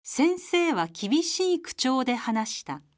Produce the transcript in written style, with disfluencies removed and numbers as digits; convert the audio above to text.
先生は厳しい口調で話した。